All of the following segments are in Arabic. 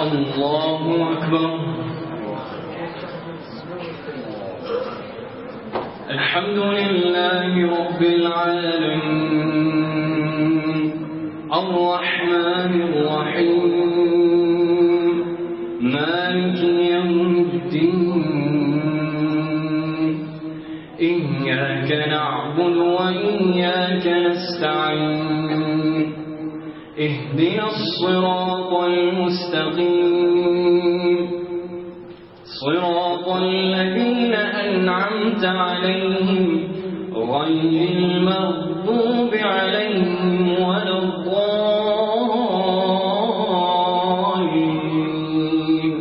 الله أكبر. الحمد لله رب العالمين الرحمن الرحيم مالك يوم الدين إياك نعبد وإياك نستعين اهدنا الصراط المستقيم صراط الذين أنعمت عليهم غير المغضوب عليهم ولا الضالين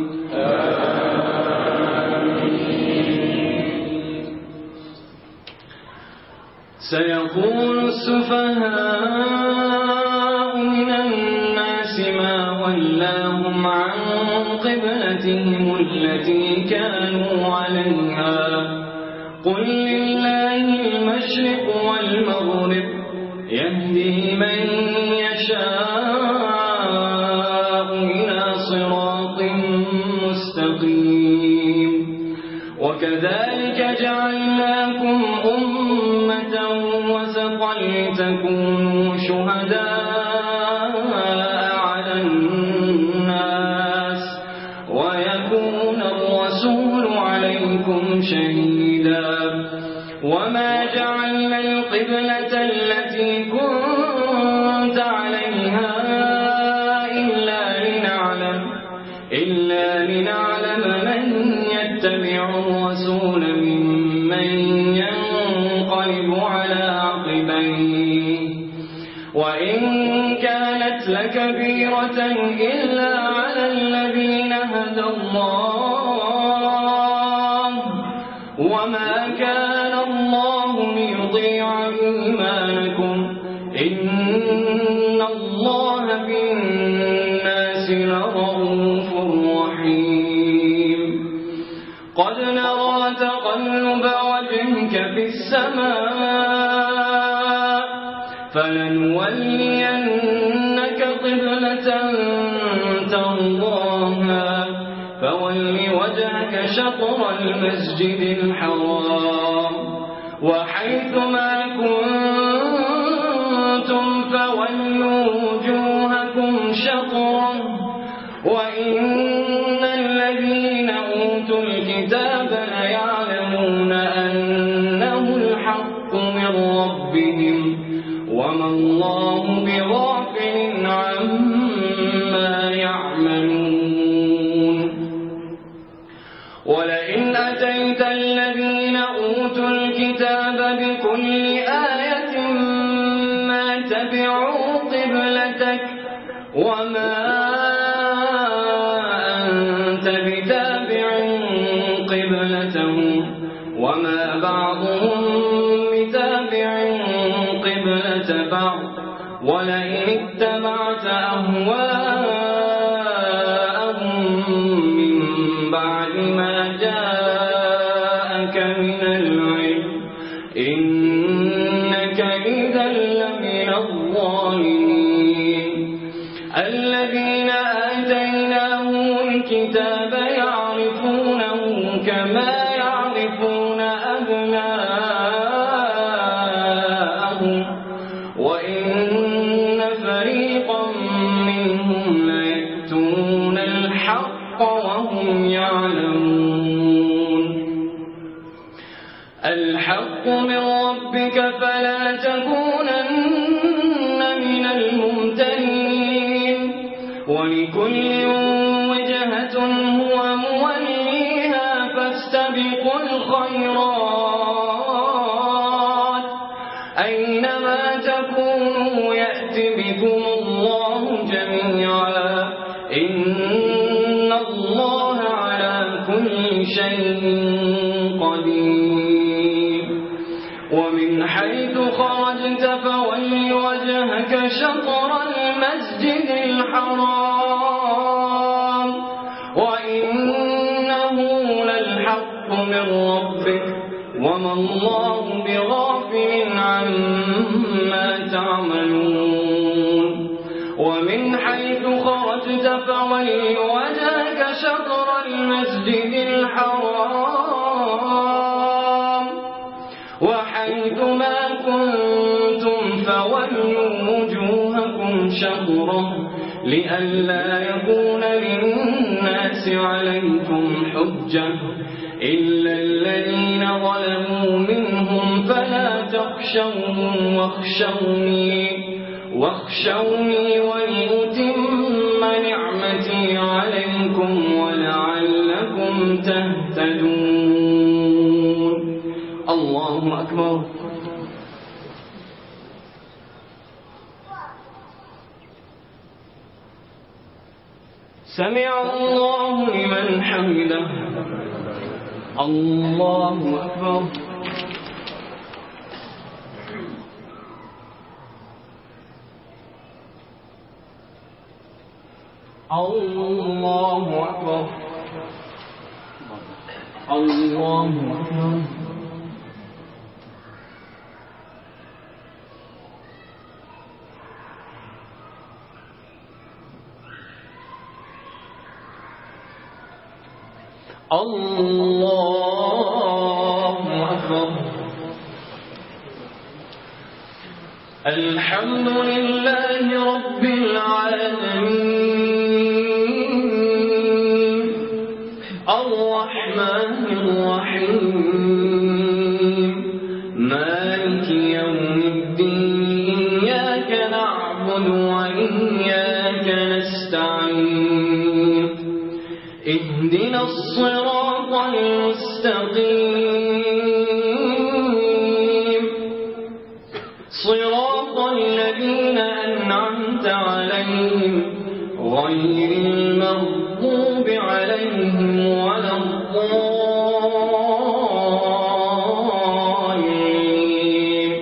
سيقول السفهاء من الناس ما ولاهم عن قبلتهم التي كانوا عليها قل لله المشرق والمغرب يهدي من يشاء إلى صراط مستقيم وكذلك جعلناكم أمة وسطا لتكونوا شهداء على الناس ويكون الرسول عليكم شهيدا وما جعلنا القبلة التي كنت عليها إلا لنعلم من يتبع الرسول ممن ينقلب على عقبيه وإن كانت لكبيرة إلا على الذين هدى الله وما كان الله ليضيع إيمانكم إن الله بالناس لرءوف رحيم قد نرى تقلب وجهك في السماء فلنولينك قبلة ترضاها فول وجهك شطر المسجد الحرام وحيث ما كنتم فولوا وجوهكم شطره وإن الذين أوتوا الكتاب ليعلمون أنه الحق من ربهم وما الله بغافل عما يعملون ولئن أتيت الذين أوتوا الكتاب بكل آية ما تبعوا قبلتك وما أنت بتابع قبلتهم وما بعضهم بتابع قبلة بعض ولئن اتبعت أهواءهم من بعد ما جاءك من العلم إنك إذا لمن الظالمين الذين آتيناهم الكتاب يعرفونه كما يعرفون أبناءهم وإن فريقا منهم ليكتمون الحق وهم يعلمون الحق من ربك فلا تكونن من الممترين ولكل وجهة هو موليها فاستبقوا الخيرات أينما تكونوا يأت بكم الله جميعا إن الله على كل شيء قدير ومن حيث خرجت فول وجهك شطر المسجد الحرام وإنه للحق من ربك وما الله بغافل عما تعملون ومن حيث خرجت فول وجهك المسجد الحرام وحيث ما كنتم فولوا وجوهكم شطره لئلا يكون للناس عليكم حجة إلا الذين ظلموا منهم فلا تخشوهم واخشوني ولأتم نعمتي عليكم ولعلكم تهتدون. الله أكبر. سمع الله لمن حمده. الله أكبر. الله أكبر. الله أكبر. الله أكبر. الحمد لله رب العالمين الرحمن الرحيم مالك يوم الدين إياك نعبد وإياك نستعين اهدنا الصراط المستقيم صراط الذين أنعمت عليهم غير المغضوب عليهم ولا الضالين.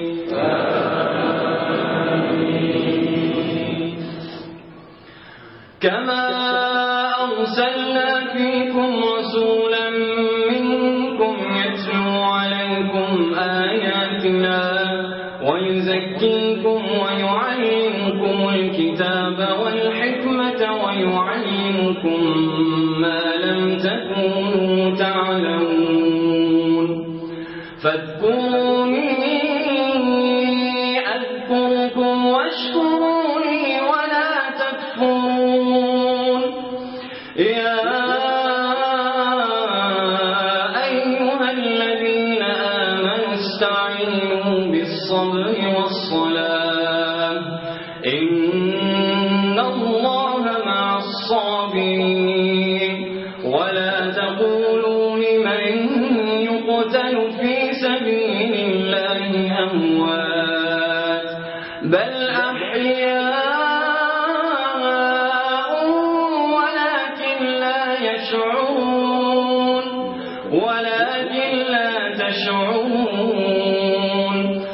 كما أرسلنا فيكم رسولا منكم يتلو عليكم آياتنا ويزكيكم ويعلمكم الكتاب والحكمة ويعلمكم ما لم تكونوا تعلمون فاذكروني أذكركم واشكروا لي ولا تكفرون. يا أيها الذين آمنوا استعينوا بالصبر والصلاة إن الله مع الصابرين. ولا تقولوا لمن يقتل في سبيل الله أموات بل أحياء ولكن لا تشعرون.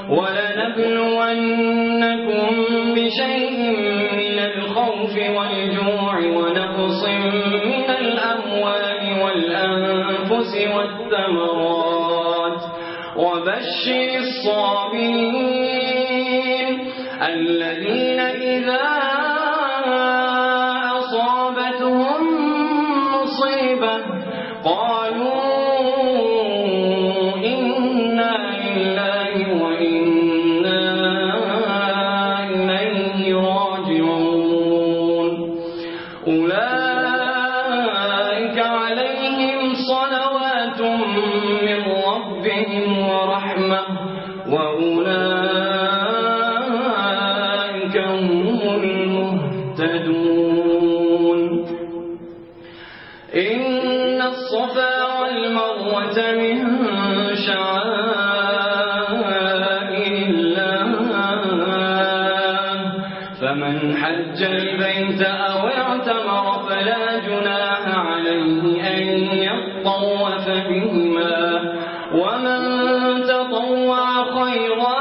ولنبلونكم بشيء من الخوف والجوع ونقص من الأموال والأنفس والثمرات وبشر الصابرين الذين إذا أصابتهم مصيبة قالوا إنا لله وإنا إليه راجعون. أولئك عليهم صلوات من ربهم ورحمة وأولئك هم المهتدون. إن الصفا والمروة من شعائر الله فمن حج البيت أو اعتمر فلا جناح عليه أن يطوف بهما ومن تطوع خيرا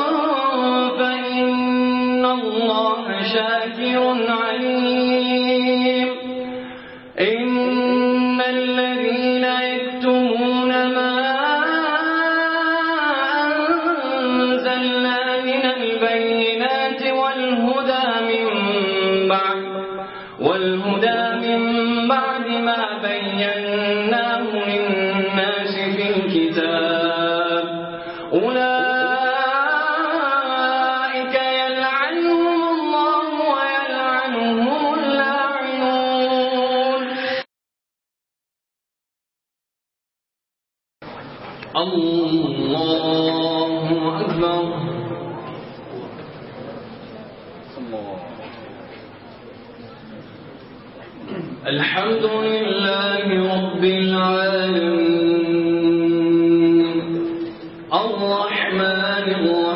فإن الله شاكر عليم. إن الذين يكتمون ما أنزلنا من البينات والهدى من بعد ما بينا الله أكبر. الحمد لله رب العالمين الرحمن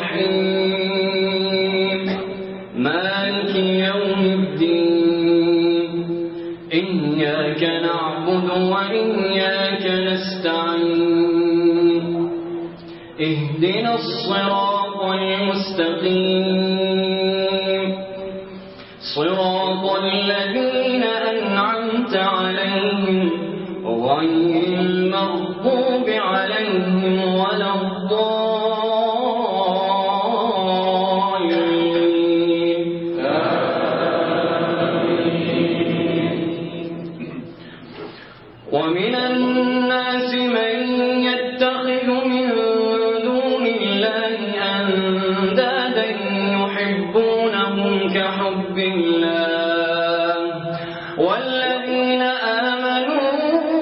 الرحيم مالك يوم الدين إياك نعبد وإياك نستعين اهدنا الصراط المستقيم صراط الذين أنعمت عليهم غير المغضوب عليهم ولا الضالين. ومن الناس من يتخذ من دون الله أندادا يحبونهم كحب الله والذين آمنوا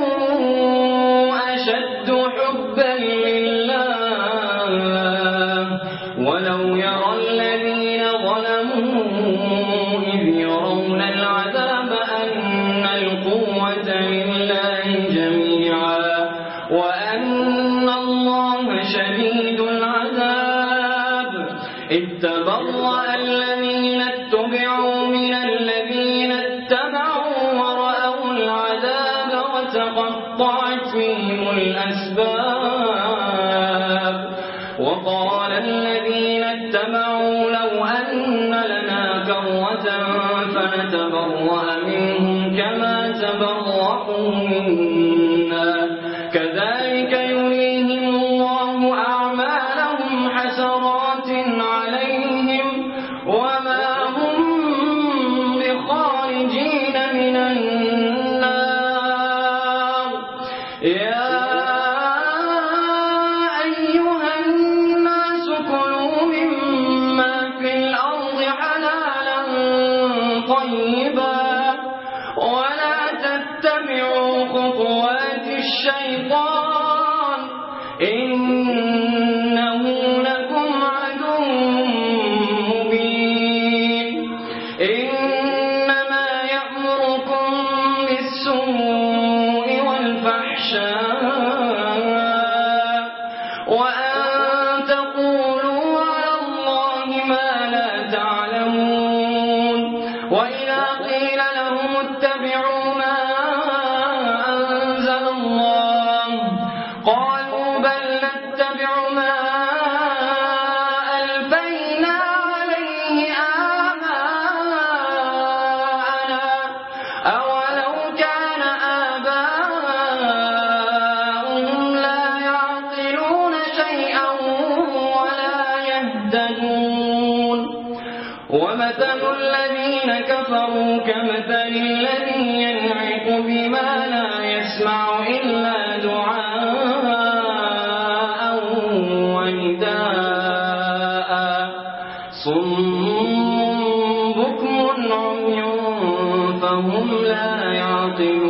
أشد حبا لله ولو يرى الذين ظلموا إذ يرون العذاب أن القوة لله جميعا وأن الله شديد العذاب إذ تبرأ الذين اتبعوا من الذين اتبعوا ورأوا العذاب وتقطعت فيهم الأسباب وقال الذين اتبعوا لو أن لنا كرة فنتبرأ منهم كما تبرأوا منا كذلك يريهم الله أعمالهم حسرات عليهم وما هم بخارجين من النار. يا أيها الناس كلوا مما في الأرض حلالا طيبا ولا تتبعوا خطوات الشيطان إنه لكم عدو مبين. إنما يأمركم بالسوء والفحشاء وأن تقولوا على الله ما لا تعلمون. وإذا قيل لهم اتبعوا ما أنزل الله قالوا بل نتبع ما ألفينا عليه آباءنا أولو كان آباؤهم لا يعقلون شيئا ولا يهتدون. ومثل الذين كفروا كمثل الذي ينعق بما لا يسمع إلا دعاء ونداء صم بكم عمي فهم لا يعقلون.